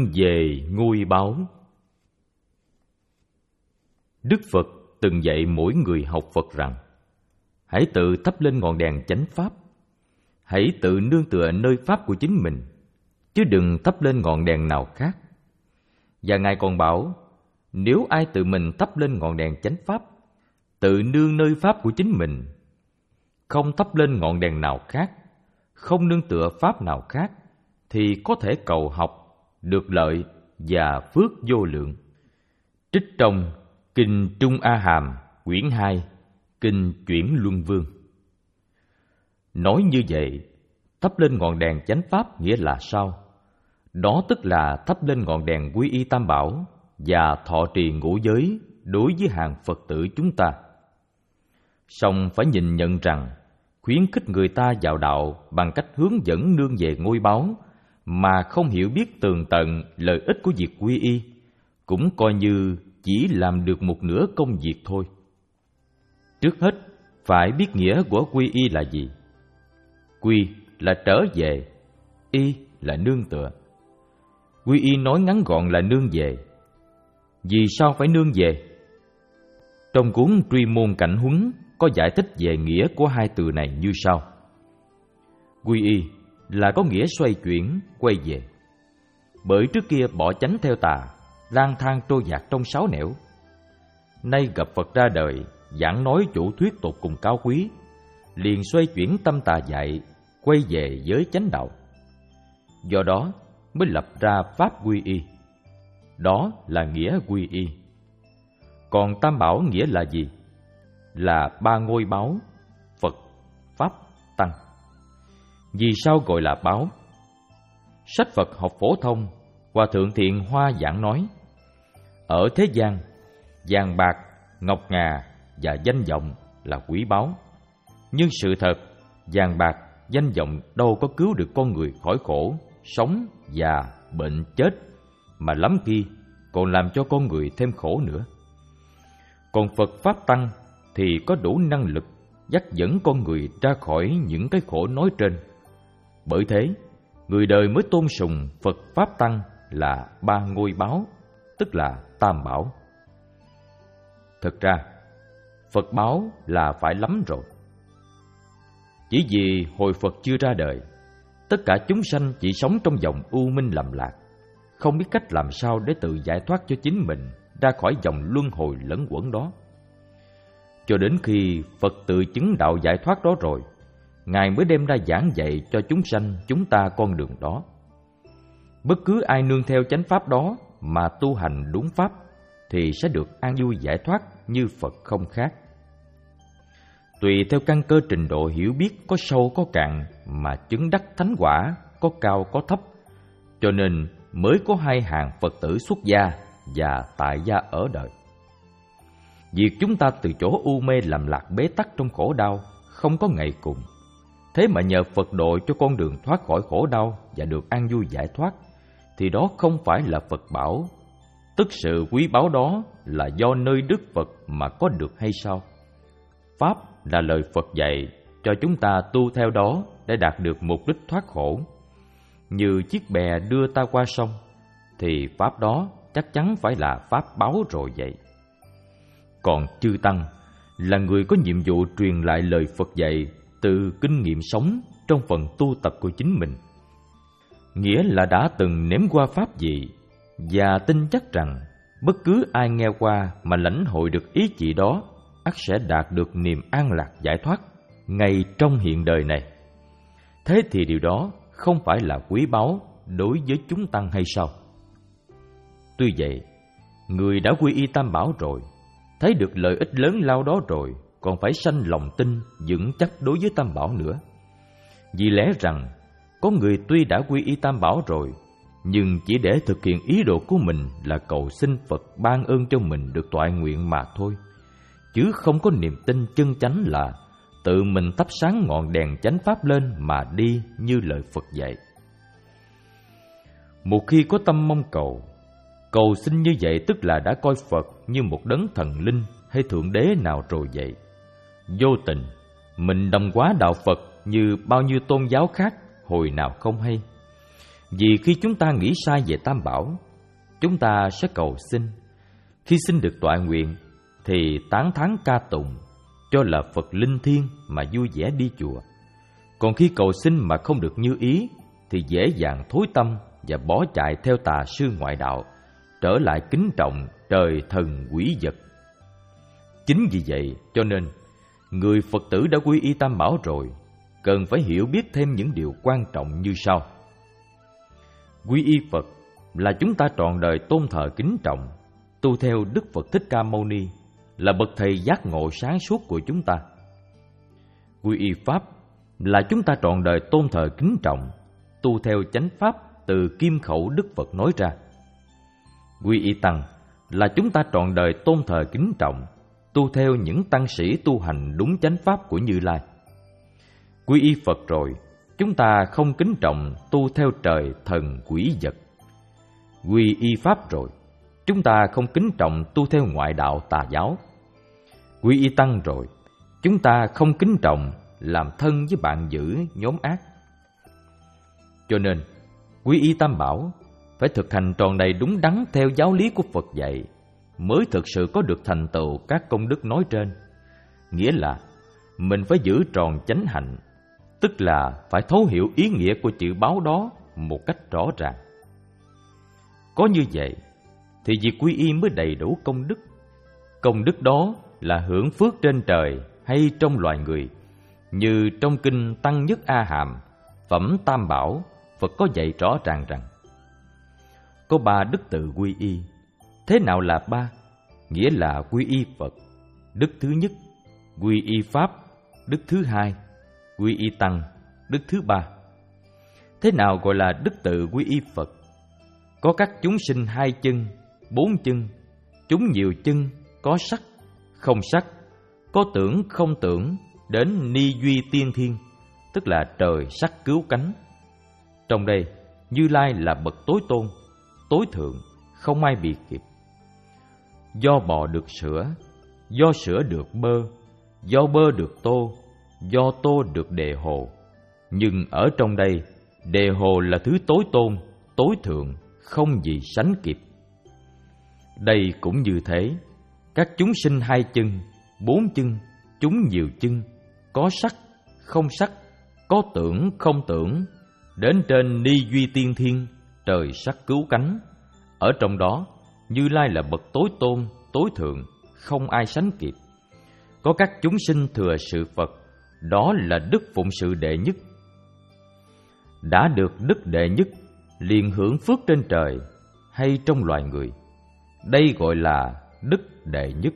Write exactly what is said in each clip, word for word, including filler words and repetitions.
về ngôi báu. Đức Phật từng dạy mỗi người học Phật rằng: hãy tự thắp lên ngọn đèn chánh pháp, hãy tự nương tựa nơi pháp của chính mình, chứ đừng thắp lên ngọn đèn nào khác. Và Ngài còn bảo, nếu ai tự mình thắp lên ngọn đèn chánh pháp, tự nương nơi pháp của chính mình, không thắp lên ngọn đèn nào khác, không nương tựa pháp nào khác, thì có thể cầu học, được lợi và phước vô lượng. Trích trong Kinh Trung A Hàm, quyển hai, Kinh Chuyển Luân Vương. Nói như vậy, thắp lên ngọn đèn chánh pháp nghĩa là sao? Đó tức là thắp lên ngọn đèn quy y Tam Bảo và thọ trì ngũ giới đối với hàng Phật tử chúng ta. Song phải nhìn nhận rằng, khuyến khích người ta vào đạo bằng cách hướng dẫn nương về ngôi báu mà không hiểu biết tường tận lợi ích của việc quy y, cũng coi như chỉ làm được một nửa công việc thôi. Trước hết, phải biết nghĩa của quy y là gì. Quy là trở về, y là nương tựa. Quy y nói ngắn gọn là nương về. Vì sao phải nương về? Trong cuốn Truy Môn Cảnh Huấn có giải thích về nghĩa của hai từ này như sau. Quy y là có nghĩa xoay chuyển, quay về. Bởi trước kia bỏ chánh theo tà, lang thang trôi dạt trong sáu nẻo. Nay gặp Phật ra đời, giảng nói chủ thuyết tột cùng cao quý, liền xoay chuyển tâm tà dại, quay về với chánh đạo. Do đó mới lập ra pháp quy y. Đó là nghĩa quy y. Còn Tam Bảo nghĩa là gì? Là ba ngôi báu: Phật, Pháp, Tăng. Vì sao gọi là báu? Sách Phật học phổ thông, Hòa Thượng Thiện Hoa giảng nói: ở thế gian, vàng bạc, ngọc ngà và danh vọng là quý báu. Nhưng sự thật, vàng bạc, danh vọng đâu có cứu được con người khỏi khổ, sống, già, bệnh, chết, mà lắm khi còn làm cho con người thêm khổ nữa. Còn Phật Pháp Tăng thì có đủ năng lực dắt dẫn con người ra khỏi những cái khổ nói trên. Bởi thế, người đời mới tôn sùng Phật Pháp Tăng là ba ngôi báu, tức là Tam Bảo. Thực ra, Phật báo là phải lắm rồi. Chỉ vì hồi Phật chưa ra đời, tất cả chúng sanh chỉ sống trong vòng u minh lầm lạc, không biết cách làm sao để tự giải thoát cho chính mình ra khỏi vòng luân hồi lẫn quẩn đó. Cho đến khi Phật tự chứng đạo giải thoát đó rồi, Ngài mới đem ra giảng dạy cho chúng sanh chúng ta con đường đó. Bất cứ ai nương theo chánh pháp đó mà tu hành đúng pháp thì sẽ được an vui giải thoát như Phật không khác. Tùy theo căn cơ trình độ hiểu biết có sâu có cạn mà chứng đắc thánh quả có cao có thấp, cho nên mới có hai hàng Phật tử xuất gia và tại gia ở đời. Việc chúng ta từ chỗ u mê lầm lạc bế tắc trong khổ đau không có ngày cùng, thế mà nhờ Phật độ cho con đường thoát khỏi khổ đau và được an vui giải thoát, thì đó không phải là Phật bảo, tức sự quý báu đó là do nơi Đức Phật mà có được hay sao? Pháp là lời Phật dạy cho chúng ta tu theo đó để đạt được mục đích thoát khổ. Như chiếc bè đưa ta qua sông, thì pháp đó chắc chắn phải là pháp báu rồi vậy. Còn chư Tăng là người có nhiệm vụ truyền lại lời Phật dạy từ kinh nghiệm sống trong phần tu tập của chính mình. Nghĩa là đã từng nếm qua pháp gì và tin chắc rằng bất cứ ai nghe qua mà lãnh hội được ý chỉ đó, ắt sẽ đạt được niềm an lạc giải thoát ngay trong hiện đời này. Thế thì điều đó không phải là quý báu đối với chúng Tăng hay sao? Tuy vậy, người đã quy y Tam Bảo rồi, thấy được lợi ích lớn lao đó rồi, còn phải sanh lòng tin vững chắc đối với Tam Bảo nữa. Vì lẽ rằng, có người tuy đã quy y Tam Bảo rồi, nhưng chỉ để thực hiện ý đồ của mình là cầu xin Phật ban ơn cho mình được toại nguyện mà thôi, chứ không có niềm tin chân chánh là tự mình thắp sáng ngọn đèn chánh pháp lên mà đi như lời Phật dạy. Một khi có tâm mong cầu, cầu xin như vậy tức là đã coi Phật như một đấng thần linh hay thượng đế nào rồi vậy. Vô tình, mình đồng hóa đạo Phật như bao nhiêu tôn giáo khác hồi nào không hay. Vì khi chúng ta nghĩ sai về Tam Bảo, chúng ta sẽ cầu xin. Khi xin được toại nguyện thì tán thán ca tụng, cho là Phật linh thiêng mà vui vẻ đi chùa. Còn khi cầu xin mà không được như ý thì dễ dàng thối tâm và bỏ chạy theo tà sư ngoại đạo, trở lại kính trọng trời thần quỷ vật. Chính vì vậy cho nên người Phật tử đã quy y Tam Bảo rồi cần phải hiểu biết thêm những điều quan trọng như sau. Quy y Phật là chúng ta trọn đời tôn thờ kính trọng, tu theo Đức Phật Thích Ca Mâu Ni là bậc thầy giác ngộ sáng suốt của chúng ta. Quy y Pháp là chúng ta trọn đời tôn thờ kính trọng, tu theo chánh pháp từ kim khẩu Đức Phật nói ra. Quy y Tăng là chúng ta trọn đời tôn thờ kính trọng, tu theo những tăng sĩ tu hành đúng chánh pháp của Như Lai. Quy y Phật rồi, chúng ta không kính trọng tu theo trời thần quỷ vật. Quy y Pháp rồi, chúng ta không kính trọng tu theo ngoại đạo tà giáo. Quy y Tăng rồi, chúng ta không kính trọng làm thân với bạn dữ nhóm ác. Cho nên, quy y Tam Bảo phải thực hành tròn đầy đúng đắn theo giáo lý của Phật dạy, mới thực sự có được thành tựu các công đức nói trên. Nghĩa là mình phải giữ tròn chánh hạnh, tức là phải thấu hiểu ý nghĩa của chữ báo đó một cách rõ ràng. Có như vậy thì việc quy y mới đầy đủ công đức. Công đức đó là hưởng phước trên trời hay trong loài người. Như trong kinh Tăng Nhất A Hàm, phẩm Tam Bảo, Phật có dạy rõ ràng rằng có ba đức tự quy y. Thế nào là ba? Nghĩa là quy y Phật, đức thứ nhất; quy y Pháp, đức thứ hai; quy y Tăng, đức thứ ba. Thế nào gọi là đức tự quy y Phật? Có các chúng sinh hai chân, bốn chân, chúng nhiều chân, có sắc, không sắc, có tưởng, không tưởng, đến ni duy tiên thiên, tức là trời sắc cứu cánh. Trong đây, Như Lai là bậc tối tôn, tối thượng, không ai bị kịp. Do bò được sữa, do sữa được bơ, do bơ được tô, do tô được đề hồ. Nhưng ở trong đây, đề hồ là thứ tối tôn, tối thượng, không gì sánh kịp. Đây cũng như thế, các chúng sinh hai chân, bốn chân, chúng nhiều chân, có sắc, không sắc, có tưởng, không tưởng, đến trên ni duy tiên thiên, trời sắc cứu cánh. Ở trong đó, Như Lai là bậc tối tôn, tối thượng, không ai sánh kịp. Có các chúng sinh thừa sự Phật, đó là đức phụng sự đệ nhất. Đã được đức đệ nhất, liền hưởng phước trên trời hay trong loài người. Đây gọi là đức đệ nhất.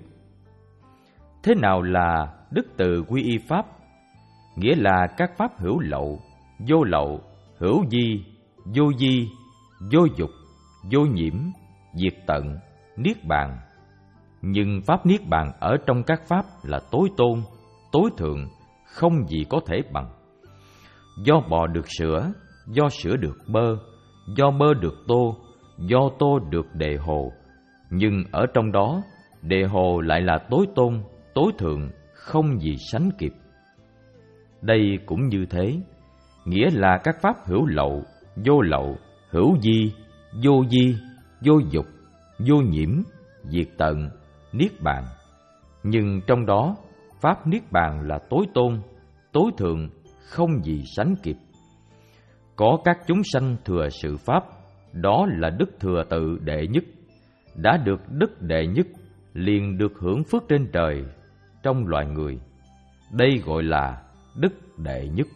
Thế nào là đức từ quy y Pháp? Nghĩa là các pháp hữu lậu, vô lậu, hữu di, vô di, vô dục, vô nhiễm, diệt tận, niết bàn. Nhưng pháp niết bàn ở trong các pháp là tối tôn, tối thượng, không gì có thể bằng. Do bò được sữa, do sữa được bơ, do bơ được tô, do tô được đề hồ. Nhưng ở trong đó, đề hồ lại là tối tôn, tối thượng, không gì sánh kịp. Đây cũng như thế, nghĩa là các pháp hữu lậu, vô lậu, hữu di, vô di, vô dục, vô nhiễm, diệt tận, niết bàn. Nhưng trong đó, pháp niết bàn là tối tôn, tối thượng, không gì sánh kịp. Có các chúng sanh thừa sự pháp, đó là đức thừa tự đệ nhất. Đã được đức đệ nhất, liền được hưởng phước trên trời, trong loài người. Đây gọi là đức đệ nhất.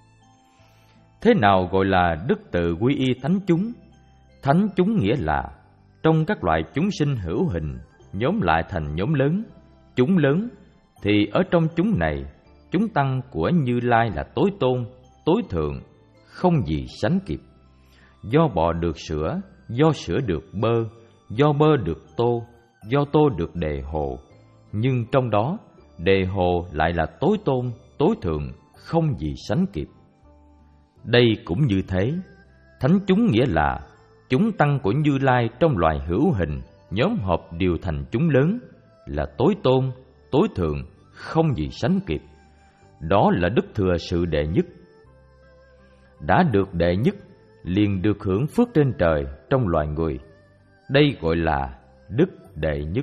Thế nào gọi là đức tự quy y thánh chúng? Thánh chúng nghĩa là trong các loại chúng sinh hữu hình, nhóm lại thành nhóm lớn, chúng lớn, thì ở trong chúng này, chúng tăng của Như Lai là tối tôn, tối thượng, không gì sánh kịp. Do bò được sữa, do sữa được bơ, do bơ được tô, do tô được đề hồ. Nhưng trong đó, đề hồ lại là tối tôn, tối thượng, không gì sánh kịp. Đây cũng như thế, thánh chúng nghĩa là chúng tăng của Như Lai trong loài hữu hình, nhóm hợp đều thành chúng lớn, là tối tôn, tối thượng, không gì sánh kịp. Đó là đức thừa sự đệ nhất. Đã được đệ nhất, liền được hưởng phước trên trời trong loài người. Đây gọi là đức đệ nhất.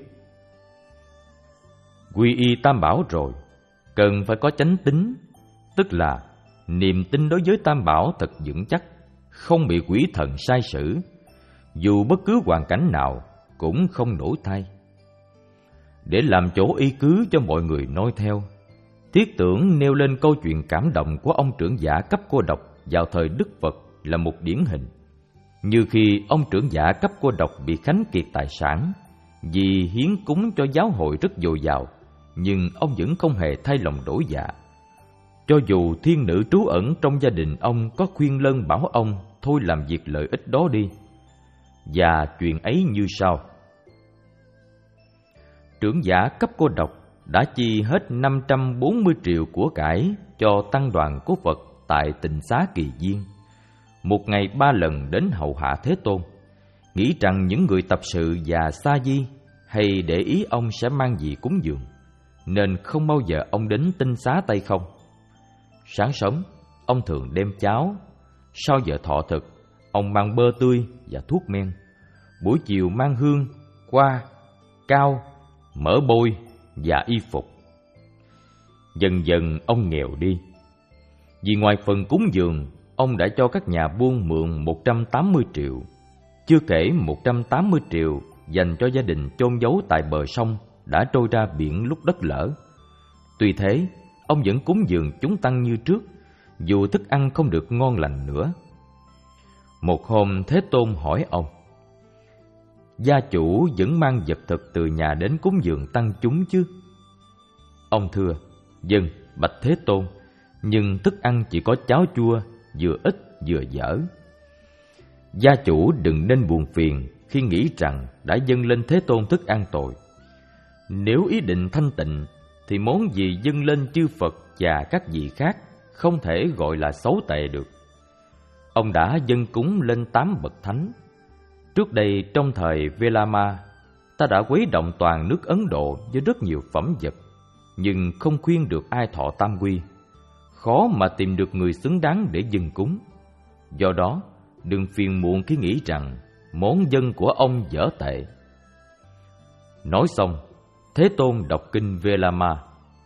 Quy y Tam Bảo rồi, cần phải có chánh tín, tức là niềm tin đối với Tam Bảo thật vững chắc, không bị quỷ thần sai sử, dù bất cứ hoàn cảnh nào cũng không đổi thay. Để làm chỗ y cứ cho mọi người noi theo, Thiết Tưởng nêu lên câu chuyện cảm động của ông trưởng giả cấp cô độc vào thời Đức Phật là một điển hình. Như khi ông trưởng giả cấp cô độc bị khánh kiệt tài sản vì hiến cúng cho giáo hội rất dồi dào, nhưng ông vẫn không hề thay lòng đổi dạ. Cho dù thiên nữ trú ẩn trong gia đình ông có khuyên lơn bảo ông thôi làm việc lợi ích đó đi. Và chuyện ấy như sau: trưởng giả cấp cô độc đã chi hết năm trăm bốn mươi triệu của cải cho tăng đoàn của Phật tại Tịnh Xá Kỳ Viên, một ngày ba lần đến hầu hạ Thế Tôn, nghĩ rằng những người tập sự và sa di hay để ý ông sẽ mang gì cúng dường, nên không bao giờ ông đến Tinh Xá tay không. Sáng sớm, ông thường đem cháo; sau giờ thọ thực, ông mang bơ tươi và thuốc men; buổi chiều mang hương, hoa, cao, mỡ bôi và y phục. Dần dần ông nghèo đi. Vì ngoài phần cúng dường, ông đã cho các nhà buôn mượn một trăm tám mươi triệu, chưa kể một trăm tám mươi triệu dành cho gia đình chôn giấu tại bờ sông đã trôi ra biển lúc đất lở. Tuy thế, ông vẫn cúng dường chúng tăng như trước, dù thức ăn không được ngon lành nữa. Một hôm Thế Tôn hỏi ông: gia chủ vẫn mang vật thực từ nhà đến cúng dường tăng chúng chứ? Ông thưa: vâng, bạch Thế Tôn, nhưng thức ăn chỉ có cháo chua, vừa ít vừa dở. Gia chủ đừng nên buồn phiền khi nghĩ rằng đã dâng lên Thế Tôn thức ăn tội. Nếu ý định thanh tịnh thì món gì dâng lên chư Phật và các vị khác không thể gọi là xấu tệ được. Ông đã dâng cúng lên tám bậc thánh. Trước đây trong thời Velama, ta đã khuấy động toàn nước Ấn Độ với rất nhiều phẩm vật, nhưng không khuyên được ai thọ tam quy. Khó mà tìm được người xứng đáng để dâng cúng. Do đó, đừng phiền muộn khi nghĩ rằng món dâng của ông dở tệ. Nói xong, Thế Tôn đọc kinh Velama.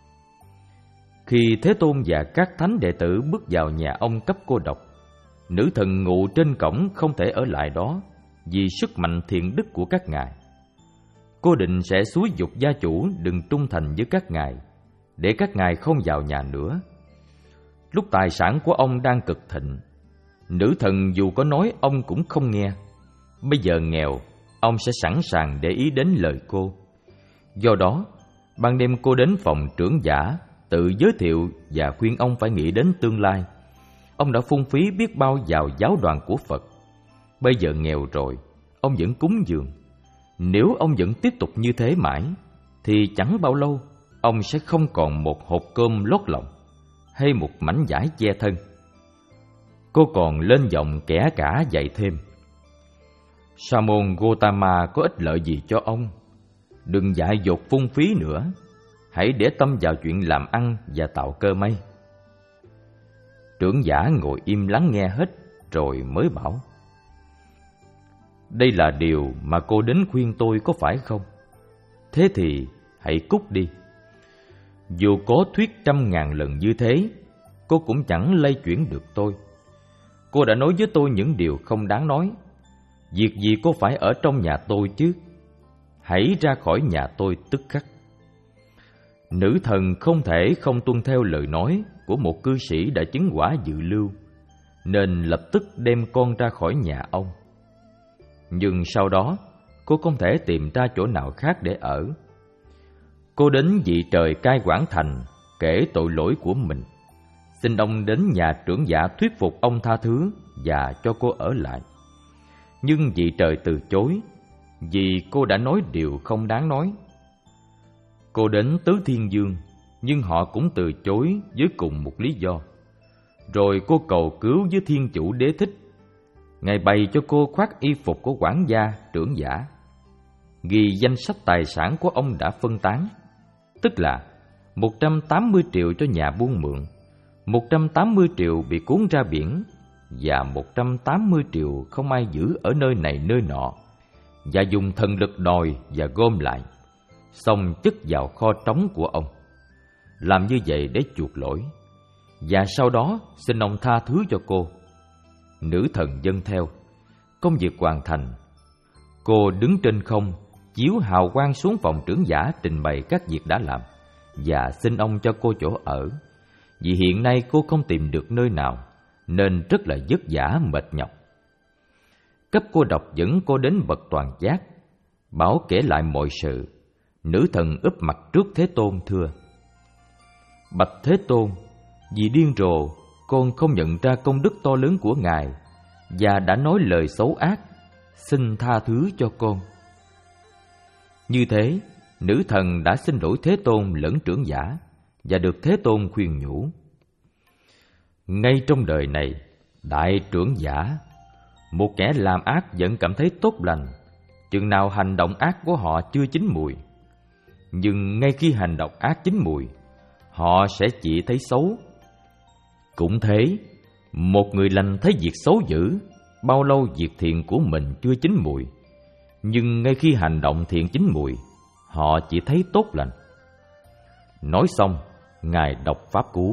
Khi Thế Tôn và các thánh đệ tử bước vào nhà ông cấp cô độc, nữ thần ngụ trên cổng không thể ở lại đó vì sức mạnh thiện đức của các ngài. Cô định sẽ xúi giục gia chủ đừng trung thành với các ngài, để các ngài không vào nhà nữa. Lúc tài sản của ông đang cực thịnh, nữ thần dù có nói ông cũng không nghe. Bây giờ nghèo, ông sẽ sẵn sàng để ý đến lời cô. Do đó, ban đêm cô đến phòng trưởng giả, tự giới thiệu và khuyên ông phải nghĩ đến tương lai. Ông đã phung phí biết bao vào giáo đoàn của Phật. Bây giờ nghèo rồi, ông vẫn cúng dường. Nếu ông vẫn tiếp tục như thế mãi, thì chẳng bao lâu ông sẽ không còn một hộp cơm lót lòng hay một mảnh vải che thân. Cô còn lên giọng kẻ cả dạy thêm: Sa môn Gotama có ích lợi gì cho ông? Đừng dại dột phung phí nữa. Hãy để tâm vào chuyện làm ăn và tạo cơ may. Trưởng giả ngồi im lắng nghe hết rồi mới bảo: đây là điều mà cô đến khuyên tôi có phải không? Thế thì hãy cút đi. Dù có thuyết trăm ngàn lần như thế, cô cũng chẳng lay chuyển được tôi. Cô đã nói với tôi những điều không đáng nói. Việc gì cô phải ở trong nhà tôi chứ? Hãy ra khỏi nhà tôi tức khắc. Nữ thần không thể không tuân theo lời nói của một cư sĩ đã chứng quả dự lưu, nên lập tức đem con ra khỏi nhà ông. Nhưng sau đó, cô không thể tìm ra chỗ nào khác để ở. Cô đến vị trời cai quản thành, kể tội lỗi của mình, xin ông đến nhà trưởng giả thuyết phục ông tha thứ và cho cô ở lại. Nhưng vị trời từ chối, vì cô đã nói điều không đáng nói. Cô đến Tứ Thiên Dương, nhưng họ cũng từ chối với cùng một lý do. Rồi cô cầu cứu với Thiên Chủ Đế Thích. Ngài bày cho cô khoác y phục của quản gia, trưởng giả, ghi danh sách tài sản của ông đã phân tán, tức là một trăm tám mươi triệu cho nhà buôn mượn, một trăm tám mươi triệu bị cuốn ra biển, và một trăm tám mươi triệu không ai giữ ở nơi này nơi nọ, và dùng thần lực đòi và gom lại, xong chất vào kho trống của ông. Làm như vậy để chuộc lỗi, và sau đó xin ông tha thứ cho cô. Nữ thần vâng theo. Công việc hoàn thành. Cô đứng trên không, chiếu hào quang xuống phòng trưởng giả trình bày các việc đã làm, và xin ông cho cô chỗ ở, vì hiện nay cô không tìm được nơi nào, nên rất là vất vả mệt nhọc. Cấp cô độc dẫn cô đến bậc toàn giác, bảo kể lại mọi sự. Nữ thần úp mặt trước Thế Tôn thưa: Bạch Thế Tôn, vì điên rồ, con không nhận ra công đức to lớn của Ngài, và đã nói lời xấu ác, xin tha thứ cho con. Như thế, nữ thần đã xin lỗi Thế Tôn lẫn trưởng giả, và được Thế Tôn khuyên nhủ: Ngay trong đời này, đại trưởng giả, một kẻ làm ác vẫn cảm thấy tốt lành, chừng nào hành động ác của họ chưa chín mùi. Nhưng ngay khi hành động ác chín mùi, họ sẽ chỉ thấy xấu. Cũng thế, một người lành thấy việc xấu dữ, bao lâu việc thiện của mình chưa chín mùi, nhưng ngay khi hành động thiện chín mùi, họ chỉ thấy tốt lành. Nói xong, Ngài đọc pháp cú: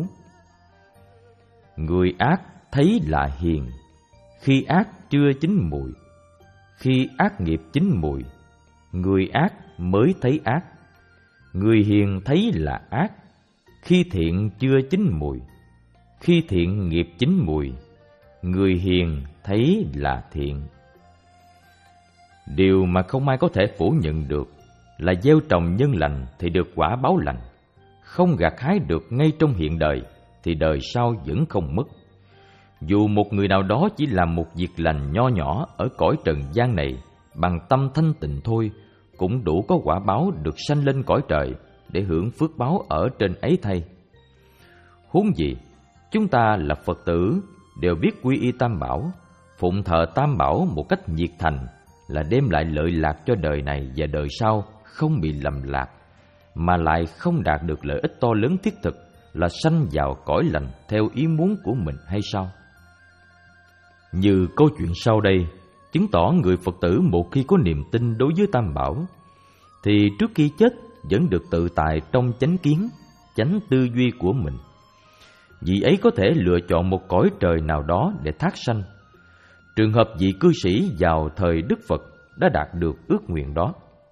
Người ác thấy là hiền, khi ác chưa chín mùi. Khi ác nghiệp chín mùi, người ác mới thấy ác. Người hiền thấy là ác, khi thiện chưa chín mùi. Khi thiện nghiệp chín mùi, người hiền thấy là thiện. Điều mà không ai có thể phủ nhận được là gieo trồng nhân lành thì được quả báo lành, không gặt hái được ngay trong hiện đời thì đời sau vẫn không mất. Dù một người nào đó chỉ làm một việc lành nho nhỏ ở cõi trần gian này bằng tâm thanh tịnh thôi, cũng đủ có quả báo được sanh lên cõi trời để hưởng phước báo ở trên ấy thay. Huống gì, chúng ta là Phật tử đều biết quy y Tam Bảo, phụng thờ Tam Bảo một cách nhiệt thành là đem lại lợi lạc cho đời này và đời sau không bị lầm lạc, mà lại không đạt được lợi ích to lớn thiết thực là sanh vào cõi lành theo ý muốn của mình hay sao? Như câu chuyện sau đây chứng tỏ người Phật tử một khi có niềm tin đối với Tam Bảo thì trước khi chết vẫn được tự tại trong chánh kiến, chánh tư duy của mình. Vị ấy có thể lựa chọn một cõi trời nào đó để thác sanh. Trường hợp vị cư sĩ vào thời Đức Phật đã đạt được ước nguyện đó.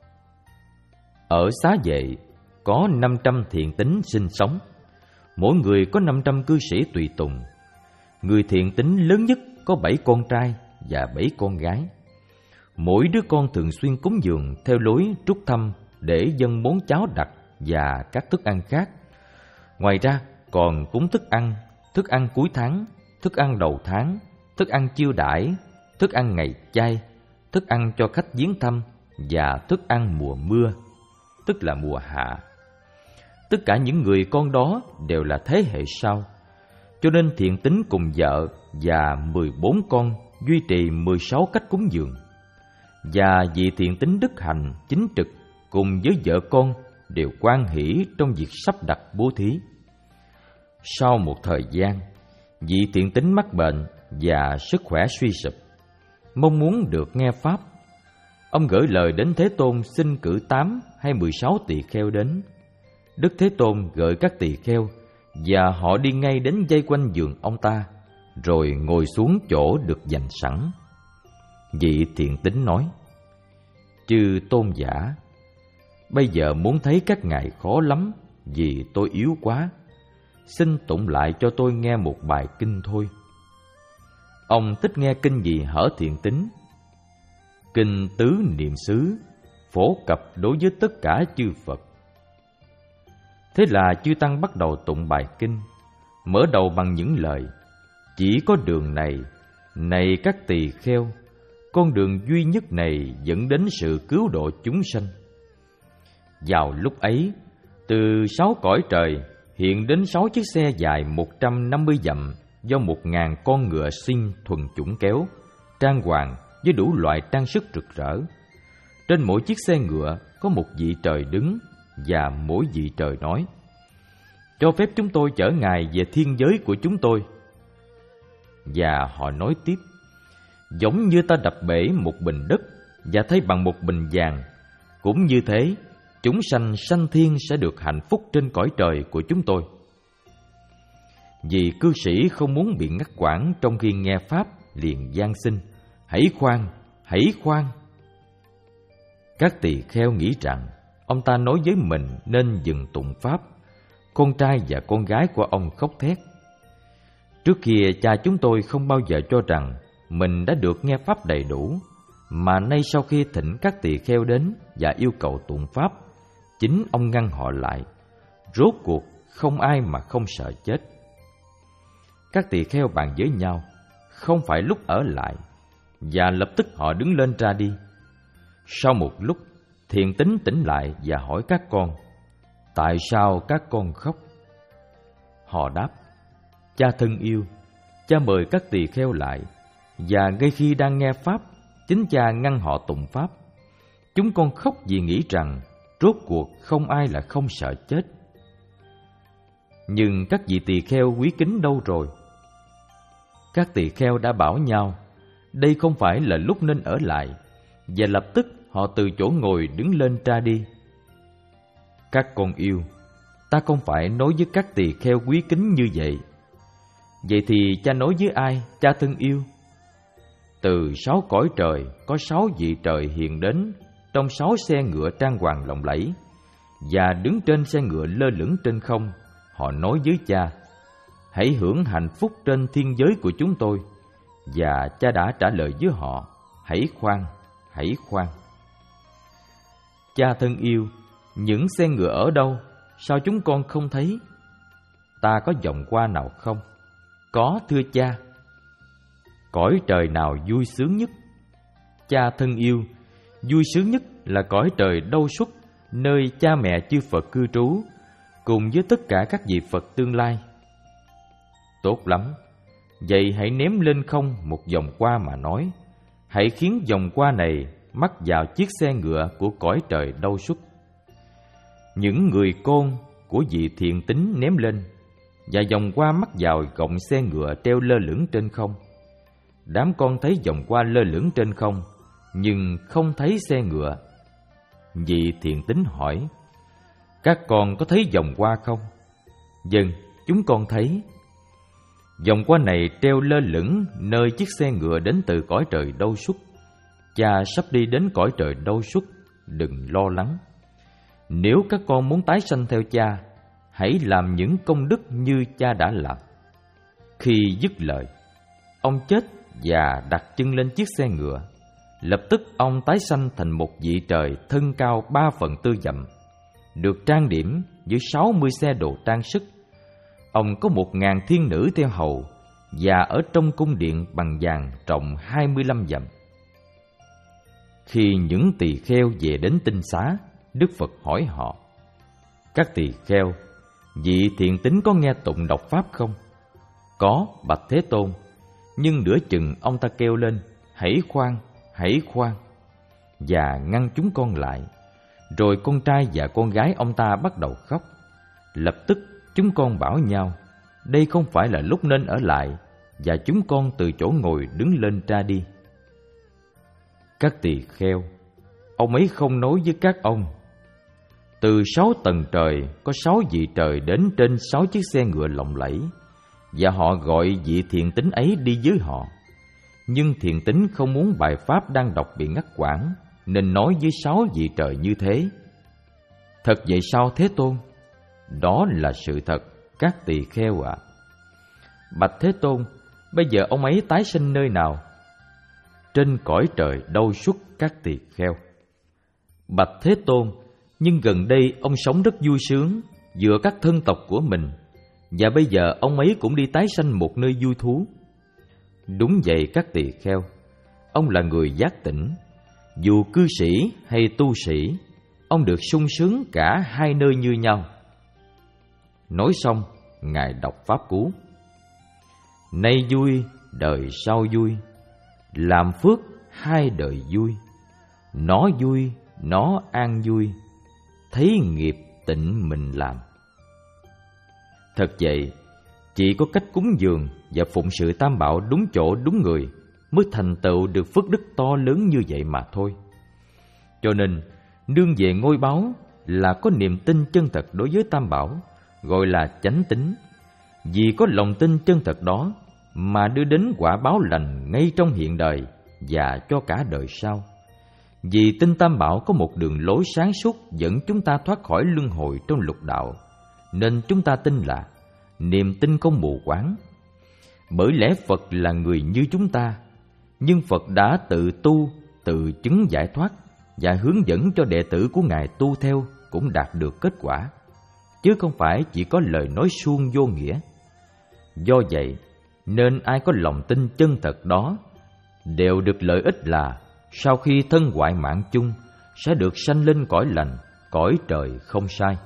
Ở Xá Vệ có năm trăm thiện tín sinh sống, mỗi người có năm trăm cư sĩ tùy tùng. Người thiện tín lớn nhất có bảy con trai và bảy con gái. Mỗi đứa con thường xuyên cúng dường theo lối trúc thăm để dâng món cháo đặc và các thức ăn khác. Ngoài ra còn cúng thức ăn, thức ăn cuối tháng, thức ăn đầu tháng, thức ăn chiêu đãi, thức ăn ngày chay, thức ăn cho khách viếng thăm và thức ăn mùa mưa, tức là mùa hạ. Tất cả những người con đó đều là thế hệ sau, cho nên thiện tín cùng vợ và mười bốn con duy trì mười sáu cách cúng dường. Và vị thiện tín đức hạnh chính trực cùng với vợ con đều hoan hỷ trong việc sắp đặt bố thí. Sau một thời gian, vị thiện tín mắc bệnh và sức khỏe suy sụp, mong muốn được nghe pháp. Ông gửi lời đến Thế Tôn xin cử tám hay mười sáu tỳ kheo đến. Đức Thế Tôn gợi các tỳ kheo và họ đi ngay đến vây quanh giường ông ta, rồi ngồi xuống chỗ được dành sẵn. Vị thiện tín nói: Chư tôn giả, bây giờ muốn thấy các ngài khó lắm vì tôi yếu quá. Xin tụng lại cho tôi nghe một bài kinh thôi. Ông thích nghe kinh gì hở thiện tín? Kinh Tứ Niệm xứ, phổ cập đối với tất cả chư Phật. Thế là chư tăng bắt đầu tụng bài kinh, mở đầu bằng những lời: Chỉ có đường này, này các tỳ kheo, con đường duy nhất này dẫn đến sự cứu độ chúng sanh. Vào lúc ấy, từ sáu cõi trời hiện đến sáu chiếc xe dài một trăm năm mươi dặm do một ngàn con ngựa sinh thuần chủng kéo, trang hoàng với đủ loại trang sức rực rỡ. Trên mỗi chiếc xe ngựa có một vị trời đứng, và mỗi vị trời nói: Cho phép chúng tôi chở ngài về thiên giới của chúng tôi. Và họ nói tiếp: giống như ta đập bể một bình đất và thay bằng một bình vàng, cũng như thế, chúng sanh sanh thiên sẽ được hạnh phúc trên cõi trời của chúng tôi. Vì cư sĩ không muốn bị ngắt quãng trong khi nghe pháp, liền van xin: hãy khoan, hãy khoan. Các tỳ kheo nghĩ rằng ông ta nói với mình nên dừng tụng pháp. Con trai và con gái của ông khóc thét. Trước kia cha chúng tôi không bao giờ cho rằng mình đã được nghe pháp đầy đủ, mà nay sau khi thỉnh các tỳ kheo đến và yêu cầu tụng pháp, chính ông ngăn họ lại. Rốt cuộc không ai mà không sợ chết. Các tỳ kheo bàn với nhau, không phải lúc ở lại, và lập tức họ đứng lên ra đi. Sau một lúc, Thiện Tín tỉnh lại và hỏi các con: tại sao các con khóc? Họ đáp: cha thân yêu, cha mời các tỳ kheo lại, và ngay khi đang nghe pháp, chính cha ngăn họ tụng pháp. Chúng con khóc vì nghĩ rằng rốt cuộc không ai là không sợ chết. Nhưng các vị tỳ kheo quý kính đâu rồi? Các tỳ kheo đã bảo nhau đây không phải là lúc nên ở lại, và lập tức họ từ chỗ ngồi đứng lên ra đi. Các con yêu, ta không phải nói với các tỳ kheo quý kính như vậy. Vậy thì cha nói với ai, cha thân yêu? Từ sáu cõi trời có sáu vị trời hiện đến trong sáu xe ngựa trang hoàng lộng lẫy, và đứng trên xe ngựa lơ lửng trên không, họ nói với cha: hãy hưởng hạnh phúc trên thiên giới của chúng tôi. Và cha đã trả lời với họ: hãy khoan, hãy khoan. Cha thân yêu, những xe ngựa ở đâu? Sao chúng con không thấy? Ta có vòng qua nào không? Có, thưa cha. Cõi trời nào vui sướng nhất? Cha thân yêu, vui sướng nhất là cõi trời Đâu Xuất, nơi cha mẹ chư Phật cư trú, cùng với tất cả các vị Phật tương lai. Tốt lắm, vậy hãy ném lên không một vòng qua mà nói. Hãy khiến vòng qua này mắc vào chiếc xe ngựa của cõi trời Đâu Xuất. Những người côn của vị Thiện Tín ném lên, và vòng qua mắc vào gọng xe ngựa treo lơ lửng trên không. Đám con thấy vòng qua lơ lửng trên không, nhưng không thấy xe ngựa. Vị Thiện Tín hỏi: các con có thấy vòng qua không? Vâng, chúng con thấy. Vòng qua này treo lơ lửng nơi chiếc xe ngựa đến từ cõi trời Đâu Xuất. Cha sắp đi đến cõi trời Đâu Xuất, đừng lo lắng. Nếu các con muốn tái sanh theo cha, hãy làm những công đức như cha đã làm. Khi dứt lời, ông chết và đặt chân lên chiếc xe ngựa. Lập tức ông tái sanh thành một vị trời thân cao ba phần tư dặm, được trang điểm với sáu mươi xe đồ trang sức. Ông có một ngàn thiên nữ theo hầu, và ở trong cung điện bằng vàng rộng hai mươi lăm dặm. Khi những tỳ kheo về đến tinh xá, Đức Phật hỏi họ: các tỳ kheo, vị Thiện Tín có nghe tụng đọc pháp không? Có, bạch Thế Tôn. Nhưng nửa chừng ông ta kêu lên: hãy khoan, hãy khoan, và ngăn chúng con lại. Rồi con trai và con gái ông ta bắt đầu khóc. Lập tức chúng con bảo nhau: đây không phải là lúc nên ở lại, và chúng con từ chỗ ngồi đứng lên ra đi. Các tỳ kheo, ông ấy không nói với các ông: từ sáu tầng trời có sáu vị trời đến trên sáu chiếc xe ngựa lộng lẫy, và họ gọi vị Thiện Tín ấy đi với họ. Nhưng Thiện Tín không muốn bài pháp đang đọc bị ngắt quãng, nên nói với sáu vị trời như thế. Thật vậy sao Thế Tôn? Đó là sự thật, các tỳ kheo ạ. À. Bạch Thế Tôn, bây giờ ông ấy tái sinh nơi nào? Trên cõi trời Đâu Xuất, các tỳ kheo. Bạch Thế Tôn, nhưng gần đây ông sống rất vui sướng, giữa các thân tộc của mình, và bây giờ ông ấy cũng đi tái sanh một nơi vui thú. Đúng vậy các tỳ kheo, ông là người giác tỉnh. Dù cư sĩ hay tu sĩ, ông được sung sướng cả hai nơi như nhau. Nói xong, Ngài đọc pháp cú: nay vui, đời sau vui, làm phước hai đời vui. Nó vui, nó an vui, thấy nghiệp tịnh mình làm. Thật vậy, Chỉ có cách cúng dường và phụng sự Tam Bảo đúng chỗ đúng người mới thành tựu được phước đức to lớn như vậy mà thôi. Cho nên, nương về ngôi báu là có niềm tin chân thật đối với Tam Bảo, gọi là chánh tín. Vì có lòng tin chân thật đó mà đưa đến quả báo lành ngay trong hiện đời và cho cả đời sau. Vì tin Tam Bảo có một đường lối sáng suốt dẫn chúng ta thoát khỏi luân hồi trong lục đạo, nên chúng ta tin là niềm tin không mù quáng. Bởi lẽ Phật là người như chúng ta, nhưng Phật đã tự tu, tự chứng giải thoát và hướng dẫn cho đệ tử của Ngài tu theo cũng đạt được kết quả, chứ không phải chỉ có lời nói suông vô nghĩa. Do vậy, nên ai có lòng tin chân thật đó đều được lợi ích là sau khi thân hoại mạng chung sẽ được sanh lên cõi lành, cõi trời không sai.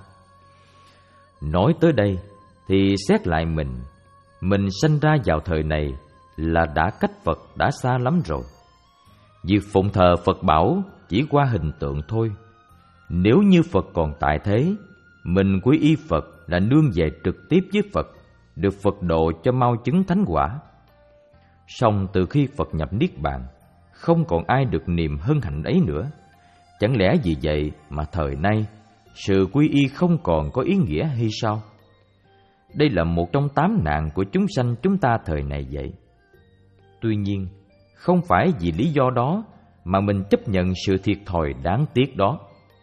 Nói tới đây thì xét lại mình, mình sanh ra vào thời này là đã cách Phật đã xa lắm rồi. Việc phụng thờ Phật bảo chỉ qua hình tượng thôi. Nếu như Phật còn tại thế, mình quy y Phật là nương về trực tiếp với Phật, được Phật độ cho mau chứng thánh quả. Song từ khi Phật nhập Niết Bàn, không còn ai được niềm hân hạnh ấy nữa. Chẳng lẽ vì vậy mà thời nay sự quy y không còn có ý nghĩa hay sao? Đây là một trong tám nạn của chúng sanh chúng ta thời này vậy. Tuy nhiên, không phải vì lý do đó mà mình chấp nhận sự thiệt thòi đáng tiếc đó.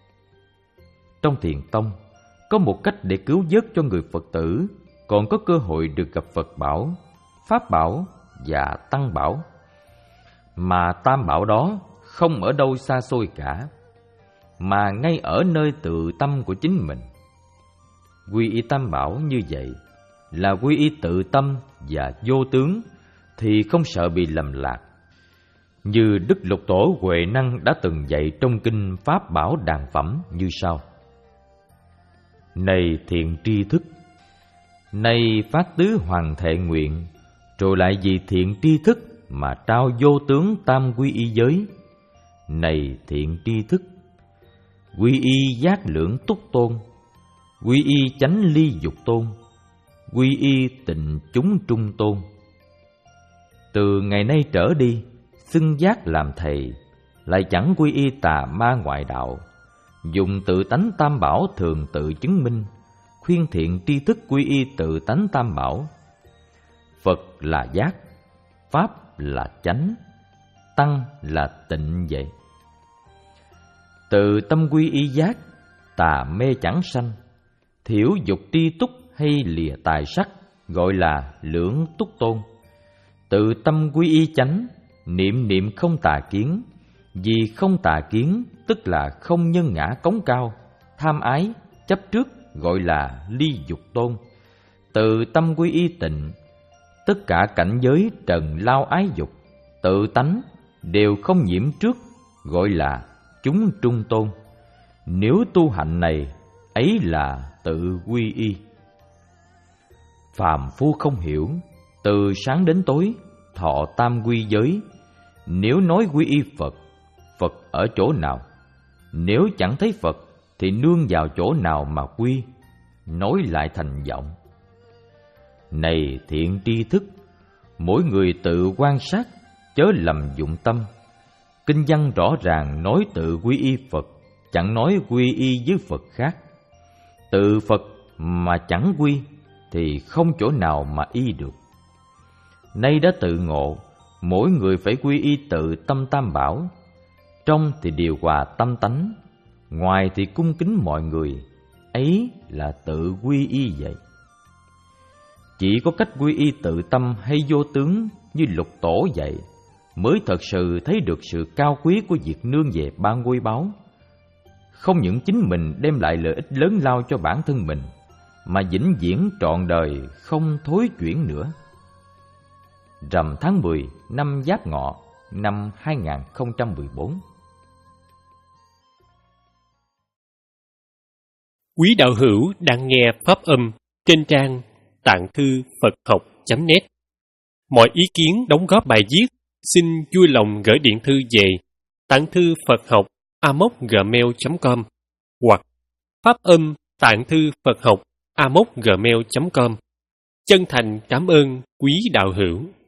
Trong Thiền Tông, có một cách để cứu vớt cho người Phật tử còn có cơ hội được gặp Phật bảo, Pháp bảo và Tăng bảo. Mà Tam bảo đó không ở đâu xa xôi cả, mà ngay ở nơi tự tâm của chính mình. Quy y Tam bảo như vậy là quy y tự tâm và vô tướng, thì không sợ bị lầm lạc. Như Đức Lục Tổ Huệ Năng đã từng dạy trong kinh Pháp Bảo Đàn Phẩm như sau: Này thiện tri thức, nay phát tứ hoàng thệ nguyện, rồi lại vì thiện tri thức mà trao vô tướng tam quy y giới. Này thiện tri thức, quy y giác lượng túc tôn, quy y chánh ly dục tôn, quy y tịnh chúng trung tôn. Từ ngày nay trở đi, xưng giác làm thầy, lại chẳng quy y tà ma ngoại đạo, dùng tự tánh Tam bảo thường tự chứng minh, khuyên thiện tri thức quy y tự tánh Tam bảo. Phật là giác, Pháp là chánh, Tăng là tịnh vậy. Từ tâm quy y giác, tà mê chẳng sanh, thiểu dục tri túc hay lìa tài sắc, gọi là lưỡng túc tôn. Từ tâm quy y chánh, niệm niệm không tà kiến, vì không tà kiến tức là không nhân ngã cống cao, tham ái, chấp trước, gọi là ly dục tôn. Từ tâm quy y tịnh, tất cả cảnh giới trần lao ái dục, tự tánh đều không nhiễm trước, gọi là chúng trung tôn. Nếu tu hạnh này, ấy là tự quy y. Phàm phu không hiểu, từ sáng đến tối thọ tam quy giới. Nếu nói quy y Phật, Phật ở chỗ nào? Nếu chẳng thấy Phật thì nương vào chỗ nào mà quy? Nói lại thành giọng. Này thiện tri thức, mỗi người tự quan sát, chớ lầm dụng tâm. Kinh văn rõ ràng nói tự quy y Phật, chẳng nói quy y với Phật khác. Tự Phật mà chẳng quy thì không chỗ nào mà y được. Nay đã tự ngộ, mỗi người phải quy y tự tâm Tam bảo. Trong thì điều hòa tâm tánh, ngoài thì cung kính mọi người, ấy là tự quy y vậy. Chỉ có cách quy y tự tâm hay vô tướng như Lục Tổ dạy, mới thật sự thấy được sự cao quý của việc nương về ba ngôi báu. Không những chính mình đem lại lợi ích lớn lao cho bản thân mình, mà vĩnh viễn trọn đời không thối chuyển nữa. Rằm tháng mười năm Giáp Ngọ năm hai nghìn không trăm mười bốn. Quý đạo hữu đang nghe pháp âm trên trang tạng thư Phật học chấm net. Mọi ý kiến đóng góp bài viết xin vui lòng gửi điện thư về tạng thư Phật học a m o gmail chấm com hoặc pháp âm tạng thư Phật học a m o gmail chấm com. Chân thành cảm ơn quý đạo hữu.